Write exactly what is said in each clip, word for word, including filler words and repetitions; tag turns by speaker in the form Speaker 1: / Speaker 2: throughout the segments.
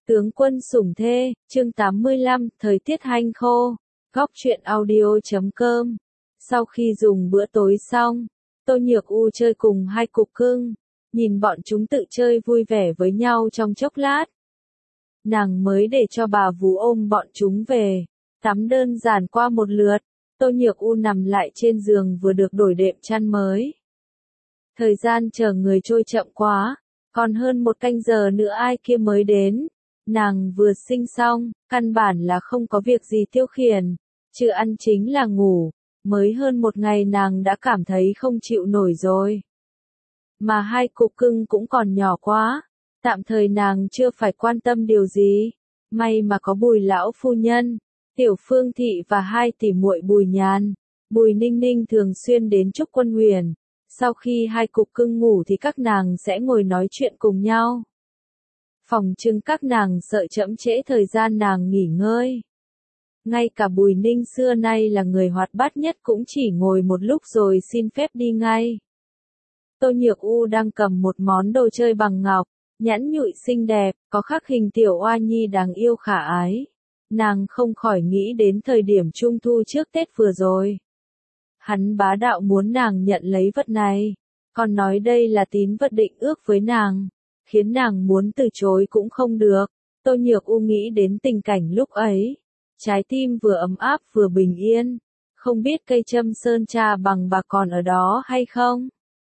Speaker 1: Tướng quân sủng thê, chương tám mươi lăm, thời tiết hanh khô. Góc truyện audio chấm com. Sau khi dùng bữa tối xong, Tô Nhược U chơi cùng hai cục cưng, nhìn bọn chúng tự chơi vui vẻ với nhau trong chốc lát. Nàng mới để cho bà vú ôm bọn chúng về, tắm đơn giản qua một lượt, Tô Nhược U nằm lại trên giường vừa được đổi đệm chăn mới. Thời gian chờ người trôi chậm quá, còn hơn một canh giờ nữa ai kia mới đến. Nàng vừa sinh xong, căn bản là không có việc gì tiêu khiển, chứ ăn chính là ngủ, mới hơn một ngày nàng đã cảm thấy không chịu nổi rồi. Mà hai cục cưng cũng còn nhỏ quá, tạm thời nàng chưa phải quan tâm điều gì, may mà có Bùi lão phu nhân, Tiểu Phương Thị và hai tỷ muội Bùi Nhàn, Bùi Ninh Ninh thường xuyên đến chúc Quân Huyền, sau khi hai cục cưng ngủ thì các nàng sẽ ngồi nói chuyện cùng nhau. Phòng trưng các nàng sợ chậm trễ thời gian nàng nghỉ ngơi. Ngay cả Bùi Ninh xưa nay là người hoạt bát nhất cũng chỉ ngồi một lúc rồi xin phép đi ngay. Tô Nhược U đang cầm một món đồ chơi bằng ngọc, nhẵn nhụi xinh đẹp, có khắc hình tiểu oa nhi đáng yêu khả ái. Nàng không khỏi nghĩ đến thời điểm Trung Thu trước Tết vừa rồi. Hắn bá đạo muốn nàng nhận lấy vật này, còn nói đây là tín vật định ước với nàng, khiến nàng muốn từ chối cũng không được. Tô Nhược U nghĩ đến tình cảnh lúc ấy, trái tim vừa ấm áp vừa bình yên, không biết cây châm sơn tra bằng bạc còn ở đó hay không?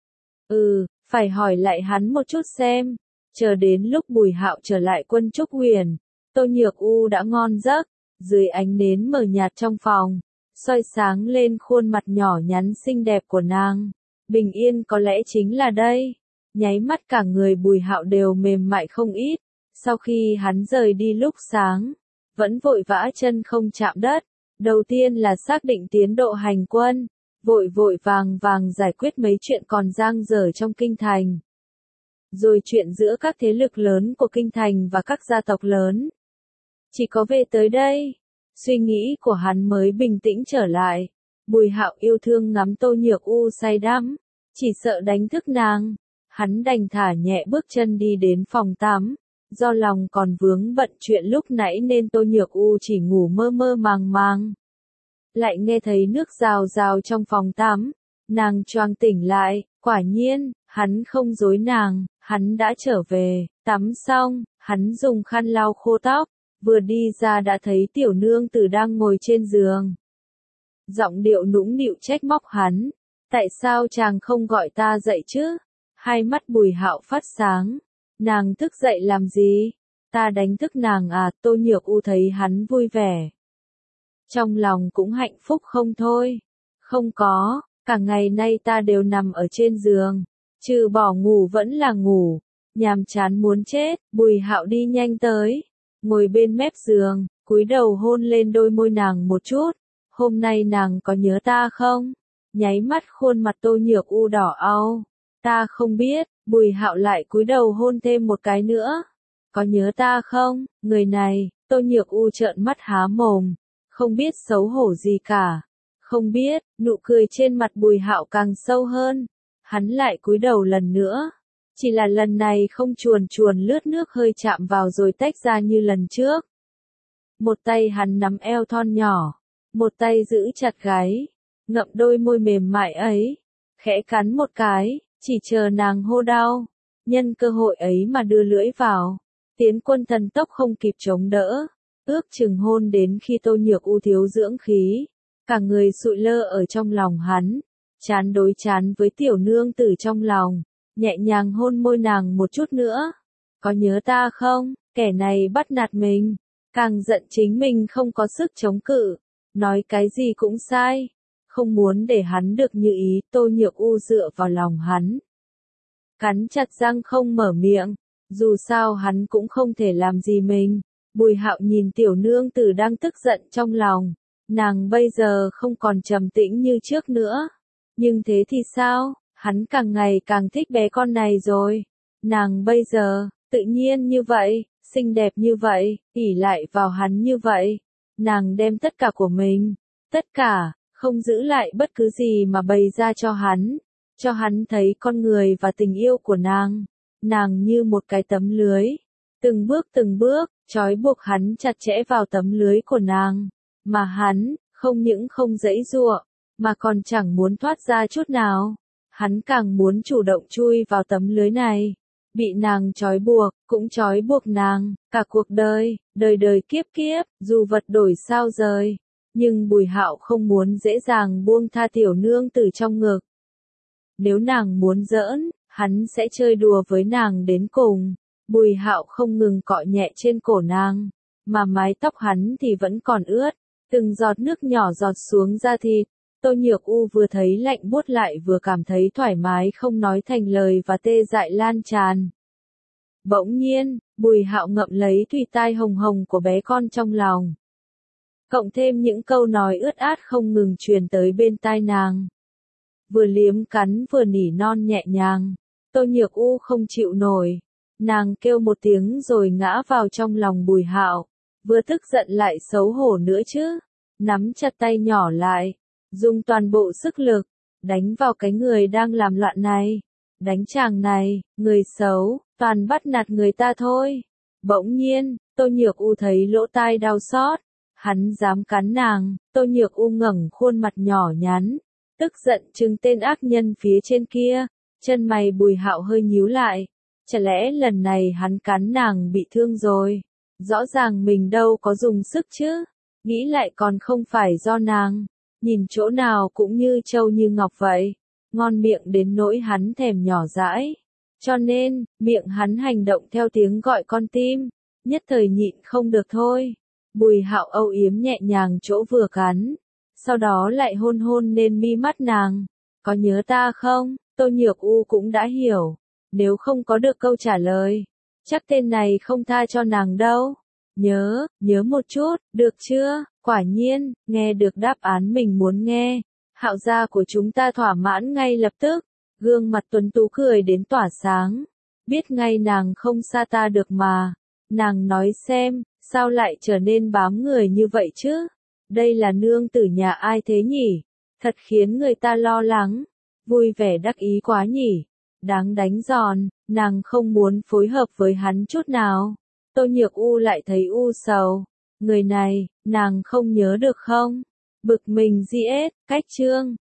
Speaker 1: Ừ, phải hỏi lại hắn một chút xem. Chờ đến lúc Bùi Hạo trở lại Quân Trúc Huyền, Tô Nhược U đã ngon giấc, dưới ánh nến mờ nhạt trong phòng, soi sáng lên khuôn mặt nhỏ nhắn xinh đẹp của nàng. Bình yên có lẽ chính là đây. Nháy mắt cả người Bùi Hạo đều mềm mại không ít, sau khi hắn rời đi lúc sáng, vẫn vội vã chân không chạm đất, đầu tiên là xác định tiến độ hành quân, vội vội vàng vàng giải quyết mấy chuyện còn dang dở trong kinh thành. Rồi chuyện giữa các thế lực lớn của kinh thành và các gia tộc lớn. Chỉ có về tới đây, suy nghĩ của hắn mới bình tĩnh trở lại. Bùi Hạo yêu thương ngắm Tô Nhược U say đắm, chỉ sợ đánh thức nàng. Hắn đành thả nhẹ bước chân đi đến phòng tắm, do lòng còn vướng bận chuyện lúc nãy nên Tô Nhược U chỉ ngủ mơ mơ màng màng. Lại nghe thấy nước rào rào trong phòng tắm, nàng choàng tỉnh lại, quả nhiên, hắn không dối nàng, hắn đã trở về, tắm xong, hắn dùng khăn lau khô tóc, vừa đi ra đã thấy tiểu nương tử đang ngồi trên giường. Giọng điệu nũng nịu trách móc hắn, tại sao chàng không gọi ta dậy chứ? Hai mắt Bùi Hạo phát sáng, nàng thức dậy làm gì? Ta đánh thức nàng à? Tô Nhược U thấy hắn vui vẻ, trong lòng cũng hạnh phúc không thôi. Không có, cả ngày nay ta đều nằm ở trên giường, trừ bỏ ngủ vẫn là ngủ, nhàm chán muốn chết. Bùi Hạo đi nhanh tới, ngồi bên mép giường, cúi đầu hôn lên đôi môi nàng một chút. Hôm nay nàng có nhớ ta không? Nháy mắt khuôn mặt Tô Nhược U đỏ au. Ta không biết. Bùi Hạo lại cúi đầu hôn thêm một cái nữa. Có nhớ ta không? Người này. Tô Nhược U trợn mắt há mồm, không biết xấu hổ gì cả. Không biết. Nụ cười trên mặt Bùi Hạo càng sâu hơn. Hắn lại cúi đầu lần nữa, chỉ là lần này không chuồn chuồn lướt nước hơi chạm vào rồi tách ra như lần trước. Một tay hắn nắm eo thon nhỏ, một tay giữ chặt gáy, ngậm đôi môi mềm mại ấy, khẽ cắn một cái, chỉ chờ nàng hô đau, nhân cơ hội ấy mà đưa lưỡi vào. Tiến Quân thần tốc không kịp chống đỡ, ước chừng hôn đến khi Tô Nhược U thiếu dưỡng khí, cả người sụi lơ ở trong lòng hắn, chán đối chán với tiểu nương tử trong lòng, nhẹ nhàng hôn môi nàng một chút nữa. Có nhớ ta không? Kẻ này bắt nạt mình, càng giận chính mình không có sức chống cự, nói cái gì cũng sai, không muốn để hắn được như ý. Tô Nhược U dựa vào lòng hắn, cắn chặt răng không mở miệng, dù sao hắn cũng không thể làm gì mình. Bùi Hạo nhìn tiểu nương tử đang tức giận trong lòng, nàng bây giờ không còn trầm tĩnh như trước nữa, nhưng thế thì sao? Hắn càng ngày càng thích bé con này rồi. Nàng bây giờ, tự nhiên như vậy, xinh đẹp như vậy, ỷ lại vào hắn như vậy. Nàng đem tất cả của mình, tất cả, không giữ lại bất cứ gì mà bày ra cho hắn, cho hắn thấy con người và tình yêu của nàng. Nàng như một cái tấm lưới, từng bước từng bước, trói buộc hắn chặt chẽ vào tấm lưới của nàng, mà hắn, không những không giãy giụa, mà còn chẳng muốn thoát ra chút nào. Hắn càng muốn chủ động chui vào tấm lưới này. Bị nàng trói buộc, cũng trói buộc nàng, cả cuộc đời, đời đời kiếp kiếp, dù vật đổi sao rời. Nhưng Bùi Hạo không muốn dễ dàng buông tha tiểu nương tử trong ngực. Nếu nàng muốn giỡn, hắn sẽ chơi đùa với nàng đến cùng. Bùi Hạo không ngừng cọ nhẹ trên cổ nàng, mà mái tóc hắn thì vẫn còn ướt, từng giọt nước nhỏ giọt xuống da thịt. Tô Nhược U vừa thấy lạnh buốt lại vừa cảm thấy thoải mái không nói thành lời và tê dại lan tràn. Bỗng nhiên, Bùi Hạo ngậm lấy thùy tai hồng hồng của bé con trong lòng. Cộng thêm những câu nói ướt át không ngừng truyền tới bên tai nàng. Vừa liếm cắn vừa nỉ non nhẹ nhàng. Tô Nhược U không chịu nổi. Nàng kêu một tiếng rồi ngã vào trong lòng Bùi Hạo. Vừa tức giận lại xấu hổ nữa chứ. Nắm chặt tay nhỏ lại. Dùng toàn bộ sức lực. Đánh vào cái người đang làm loạn này. Đánh chàng này, người xấu, toàn bắt nạt người ta thôi. Bỗng nhiên, Tô Nhược U thấy lỗ tai đau xót. Hắn dám cắn nàng. Tô Nhược U ngẩng khuôn mặt nhỏ nhắn, tức giận trừng tên ác nhân phía trên kia. Chân mày Bùi Hạo hơi nhíu lại. Chả lẽ lần này hắn cắn nàng bị thương rồi? Rõ ràng mình đâu có dùng sức chứ. Nghĩ lại còn không phải do nàng. Nhìn chỗ nào cũng như trâu như ngọc vậy. Ngon miệng đến nỗi hắn thèm nhỏ dãi. Cho nên, miệng hắn hành động theo tiếng gọi con tim. Nhất thời nhịn không được thôi. Bùi Hạo âu yếm nhẹ nhàng chỗ vừa cắn. Sau đó lại hôn hôn lên mi mắt nàng. Có nhớ ta không? Tô Nhược U cũng đã hiểu. Nếu không có được câu trả lời, chắc tên này không tha cho nàng đâu. Nhớ, nhớ một chút, được chưa? Quả nhiên, nghe được đáp án mình muốn nghe. Hạo gia của chúng ta thỏa mãn ngay lập tức. Gương mặt tuấn tú cười đến tỏa sáng. Biết ngay nàng không xa ta được mà. Nàng nói xem, sao lại trở nên bám người như vậy chứ? Đây là nương tử nhà ai thế nhỉ? Thật khiến người ta lo lắng. Vui vẻ đắc ý quá nhỉ? Đáng đánh giòn, nàng không muốn phối hợp với hắn chút nào. Tô Nhược U lại thấy u sầu. Người này, nàng không nhớ được không? Bực mình giết, cách chương.